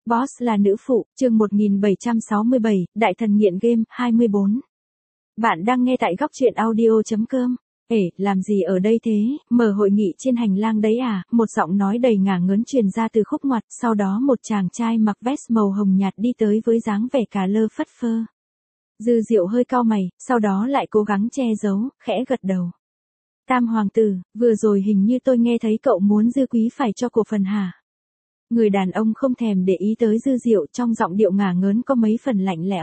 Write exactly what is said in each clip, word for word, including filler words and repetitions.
Boss là nữ phụ, chương một nghìn bảy trăm sáu mươi bảy, Đại thần nghiện game, hai mươi bốn. Bạn đang nghe tại góc truyện audio chấm com. Ể, làm gì ở đây thế, mở hội nghị trên hành lang đấy à, một giọng nói đầy ngả ngớn truyền ra từ khúc ngoặt, sau đó một chàng trai mặc vest màu hồng nhạt đi tới với dáng vẻ cà lơ phất phơ. Dư Diệu hơi cau mày, sau đó lại cố gắng che giấu, khẽ gật đầu. Tam hoàng tử, vừa rồi hình như tôi nghe thấy cậu muốn Dư Quý phải cho cổ phần hả? Người đàn ông không thèm để ý tới Dư Diệu, trong giọng điệu ngả ngớn có mấy phần lạnh lẽo.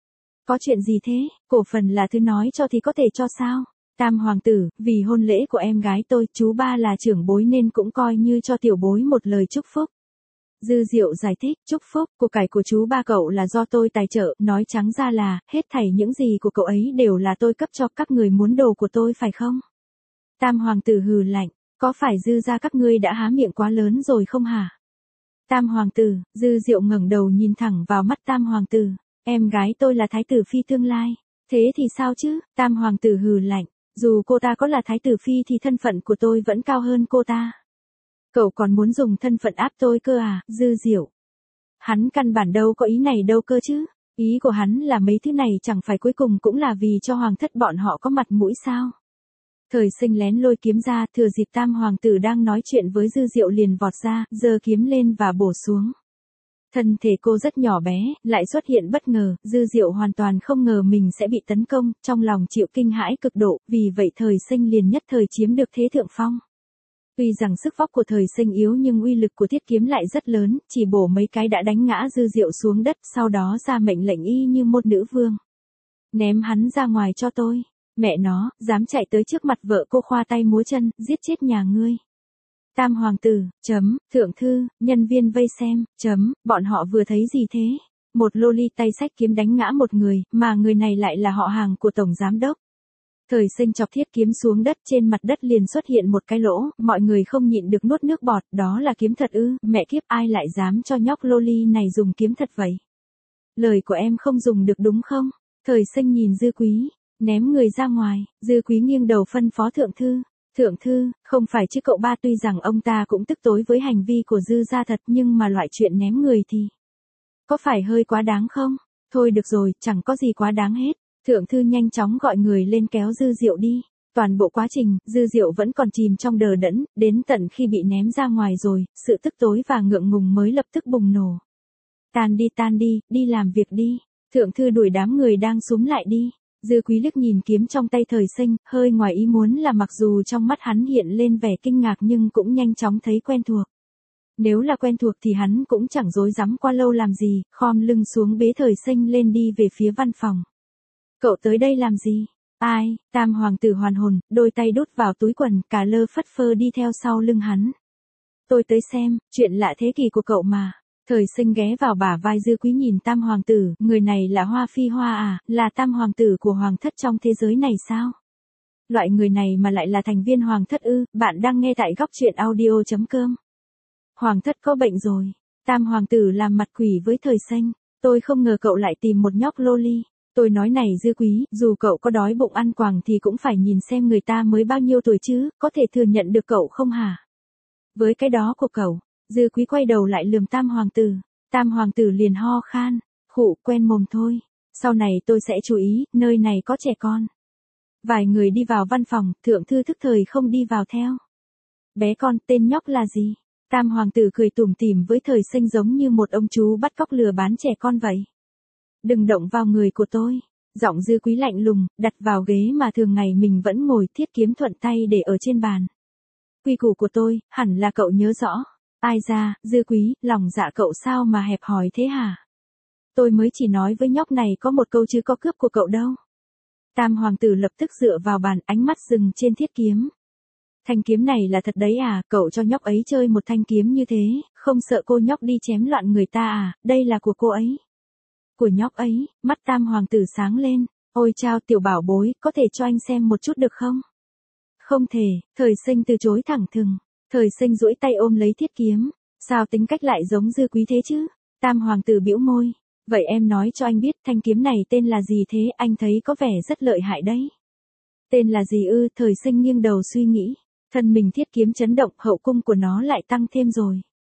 Có chuyện gì thế, cổ phần là thứ nói cho thì có thể cho sao? Tam hoàng tử, vì hôn lễ của em gái tôi, chú ba là trưởng bối nên cũng coi như cho tiểu bối một lời chúc phúc. Dư Diệu giải thích, chúc phúc, của cải của chú ba cậu là do tôi tài trợ, nói trắng ra là, hết thảy những gì của cậu ấy đều là tôi cấp cho các người muốn đồ của tôi phải không? Tam hoàng tử hừ lạnh, có phải Dư gia các ngươi đã há miệng quá lớn rồi không hả? Tam hoàng tử, Dư Diệu ngẩng đầu nhìn thẳng vào mắt tam hoàng tử, em gái tôi là thái tử phi tương lai, thế thì sao chứ? Tam hoàng tử hừ lạnh, dù cô ta có là thái tử phi thì thân phận của tôi vẫn cao hơn cô ta. Cậu còn muốn dùng thân phận áp tôi cơ à, Dư Diệu? Hắn căn bản đâu có ý này đâu cơ chứ, ý của hắn là mấy thứ này chẳng phải cuối cùng cũng là vì cho hoàng thất bọn họ có mặt mũi sao? Thời Sinh lén lôi kiếm ra, thừa dịp tam hoàng tử đang nói chuyện với Dư Diệu liền vọt ra, giơ kiếm lên và bổ xuống. Thân thể cô rất nhỏ bé, lại xuất hiện bất ngờ, Dư Diệu hoàn toàn không ngờ mình sẽ bị tấn công, trong lòng chịu kinh hãi cực độ, vì vậy Thời Sinh liền nhất thời chiếm được thế thượng phong. Tuy rằng sức vóc của Thời Sinh yếu nhưng uy lực của thiết kiếm lại rất lớn, chỉ bổ mấy cái đã đánh ngã Dư Diệu xuống đất, sau đó ra mệnh lệnh y như một nữ vương. Ném hắn ra ngoài cho tôi. Mẹ nó, dám chạy tới trước mặt vợ cô khoa tay múa chân, giết chết nhà ngươi. Tam hoàng tử, chấm, thượng thư, nhân viên vây xem, chấm, bọn họ vừa thấy gì thế? Một loli tay xách kiếm đánh ngã một người, mà người này lại là họ hàng của tổng giám đốc. Thời Sinh chọc thiết kiếm xuống đất, trên mặt đất liền xuất hiện một cái lỗ, mọi người không nhịn được nuốt nước bọt, đó là kiếm thật ư, mẹ kiếp ai lại dám cho nhóc loli này dùng kiếm thật vậy? Lời của em không dùng được đúng không? Thời Sinh nhìn Dư Quý. Ném người ra ngoài, Dư Quý nghiêng đầu phân phó thượng thư. Thượng thư, không phải chứ cậu ba, tuy rằng ông ta cũng tức tối với hành vi của Dư gia thật nhưng mà loại chuyện ném người thì có phải hơi quá đáng không? Thôi được rồi, chẳng có gì quá đáng hết. Thượng thư nhanh chóng gọi người lên kéo Dư Diệu đi. Toàn bộ quá trình, Dư Diệu vẫn còn chìm trong đờ đẫn, đến tận khi bị ném ra ngoài rồi, sự tức tối và ngượng ngùng mới lập tức bùng nổ. Tan đi tan đi, đi làm việc đi. Thượng thư đuổi đám người đang xúm lại đi. Dư Quý liếc nhìn kiếm trong tay Thời Sinh, hơi ngoài ý muốn là mặc dù trong mắt hắn hiện lên vẻ kinh ngạc nhưng cũng nhanh chóng thấy quen thuộc. Nếu là quen thuộc thì hắn cũng chẳng dối dám qua lâu làm gì, khom lưng xuống bế Thời Sinh lên đi về phía văn phòng. Cậu tới đây làm gì? Ai? Tam hoàng tử hoàn hồn, đôi tay đút vào túi quần, cà lơ phất phơ đi theo sau lưng hắn. Tôi tới xem, chuyện lạ thế kỷ của cậu mà. Thời Sinh ghé vào bả vai Dư Quý nhìn tam hoàng tử, người này là Hoa Phi Hoa à, là tam hoàng tử của hoàng thất trong thế giới này sao? Loại người này mà lại là thành viên hoàng thất ư? Bạn đang nghe tại góc truyện audio chấm com. Hoàng thất có bệnh rồi. Tam hoàng tử làm mặt quỷ với Thời Sinh. Tôi không ngờ cậu lại tìm một nhóc loli. Tôi nói này Dư Quý, dù cậu có đói bụng ăn quàng thì cũng phải nhìn xem người ta mới bao nhiêu tuổi chứ, có thể thừa nhận được cậu không hả? Với cái đó của cậu. Dư Quý quay đầu lại lườm tam hoàng tử, tam hoàng tử liền ho khan, khụ, quen mồm thôi, sau này tôi sẽ chú ý, nơi này có trẻ con. Vài người đi vào văn phòng, thượng thư thức thời không đi vào theo. Bé con, tên nhóc là gì? Tam hoàng tử cười tủm tỉm với Thời Sinh giống như một ông chú bắt cóc lừa bán trẻ con vậy. Đừng động vào người của tôi. Giọng Dư Quý lạnh lùng, đặt vào ghế mà thường ngày mình vẫn ngồi, thiết kiếm thuận tay để ở trên bàn. Quy củ của tôi, hẳn là cậu nhớ rõ. Ai ra, Dư Quý, lòng dạ cậu sao mà hẹp hòi thế hả? Tôi mới chỉ nói với nhóc này có một câu chứ có cướp của cậu đâu. Tam hoàng tử lập tức dựa vào bàn, ánh mắt dừng trên thiết kiếm. Thanh kiếm này là thật đấy à, cậu cho nhóc ấy chơi một thanh kiếm như thế, không sợ cô nhóc đi chém loạn người ta à, đây là của cô ấy. Của nhóc ấy, mắt tam hoàng tử sáng lên, ôi chao tiểu bảo bối, có thể cho anh xem một chút được không? Không thể, Thời Sinh từ chối thẳng thừng. Thời Sinh duỗi tay ôm lấy thiết kiếm, sao tính cách lại giống Dư Quý thế chứ? Tam hoàng tử bĩu môi, vậy em nói cho anh biết thanh kiếm này tên là gì thế, anh thấy có vẻ rất lợi hại đấy. Tên là gì ư? Thời Sinh nghiêng đầu suy nghĩ, thân mình thiết kiếm chấn động, hậu cung của nó lại tăng thêm rồi.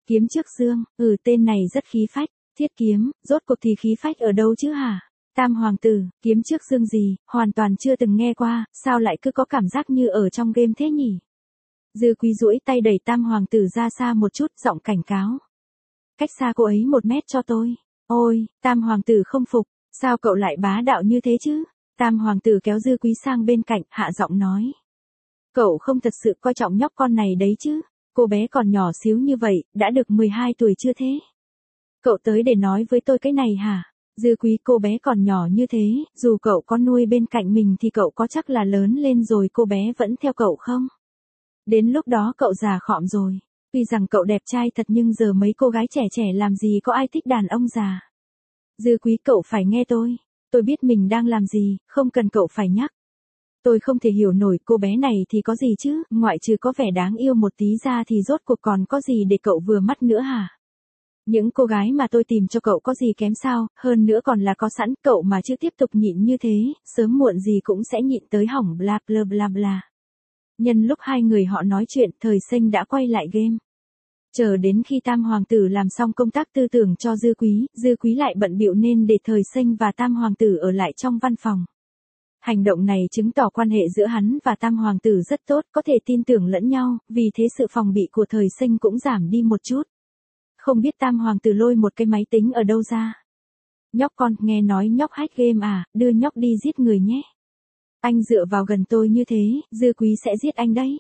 Kiếm trước dương, ừ tên này rất khí phách. Thiết kiếm, rốt cuộc thì khí phách ở đâu chứ hả? Tam hoàng tử, kiếm trước dương gì, hoàn toàn chưa từng nghe qua, sao lại cứ có cảm giác như ở trong game thế nhỉ? Dư Quý duỗi tay đẩy tam hoàng tử ra xa một chút, giọng cảnh cáo. Cách xa cô ấy một mét cho tôi. Ôi, tam hoàng tử không phục, sao cậu lại bá đạo như thế chứ? Tam hoàng tử kéo Dư Quý sang bên cạnh, hạ giọng nói. Cậu không thật sự coi trọng nhóc con này đấy chứ? Cô bé còn nhỏ xíu như vậy, đã được mười hai tuổi chưa thế? Cậu tới để nói với tôi cái này hả? Dư Quý, cô bé còn nhỏ như thế, dù cậu có nuôi bên cạnh mình thì cậu có chắc là lớn lên rồi cô bé vẫn theo cậu không? Đến lúc đó cậu già khọm rồi. Tuy rằng cậu đẹp trai thật nhưng giờ mấy cô gái trẻ trẻ làm gì có ai thích đàn ông già. Dư Quý, cậu phải nghe tôi. Tôi biết mình đang làm gì, không cần cậu phải nhắc. Tôi không thể hiểu nổi cô bé này thì có gì chứ, ngoại trừ có vẻ đáng yêu một tí ra thì rốt cuộc còn có gì để cậu vừa mắt nữa hả? Những cô gái mà tôi tìm cho cậu có gì kém sao, hơn nữa còn là có sẵn, cậu mà chưa tiếp tục nhịn như thế, sớm muộn gì cũng sẽ nhịn tới hỏng bla bla bla bla. Nhân lúc hai người họ nói chuyện, Thời Sinh đã quay lại game. Chờ đến khi tam hoàng tử làm xong công tác tư tưởng cho Dư Quý, Dư Quý lại bận bịu nên để Thời Sinh và tam hoàng tử ở lại trong văn phòng. Hành động này chứng tỏ quan hệ giữa hắn và tam hoàng tử rất tốt, có thể tin tưởng lẫn nhau, vì thế sự phòng bị của Thời Sinh cũng giảm đi một chút. Không biết tam hoàng tử lôi một cái máy tính ở đâu ra. Nhóc con, nghe nói nhóc hack game à, đưa nhóc đi giết người nhé. Anh dựa vào gần tôi như thế, Dư Quý sẽ giết anh đấy.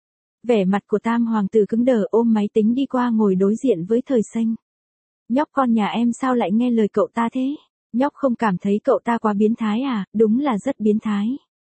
Vẻ mặt của tam hoàng tử cứng đờ, ôm máy tính đi qua ngồi đối diện với Thời Sinh. Nhóc con nhà em sao lại nghe lời cậu ta thế? Nhóc không cảm thấy cậu ta quá biến thái à? Đúng là rất biến thái.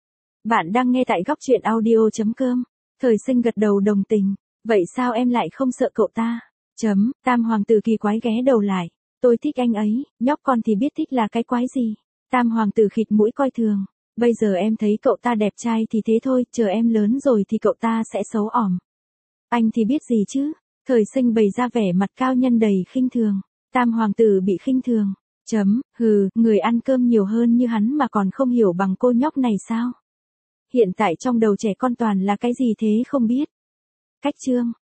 Bạn đang nghe tại góc truyện audio chấm com. Thời Sinh gật đầu đồng tình. Vậy sao em lại không sợ cậu ta? Chấm, tam hoàng tử kỳ quái ghé đầu lại. Tôi thích anh ấy, nhóc con thì biết thích là cái quái gì. Tam hoàng tử khịt mũi coi thường. Bây giờ em thấy cậu ta đẹp trai thì thế thôi, chờ em lớn rồi thì cậu ta sẽ xấu ỏm. Anh thì biết gì chứ? Thời Sinh bày ra vẻ mặt cao nhân đầy khinh thường. Tam hoàng tử bị khinh thường. Chấm, hừ, người ăn cơm nhiều hơn như hắn mà còn không hiểu bằng cô nhóc này sao? Hiện tại trong đầu trẻ con toàn là cái gì thế không biết. Cách chương.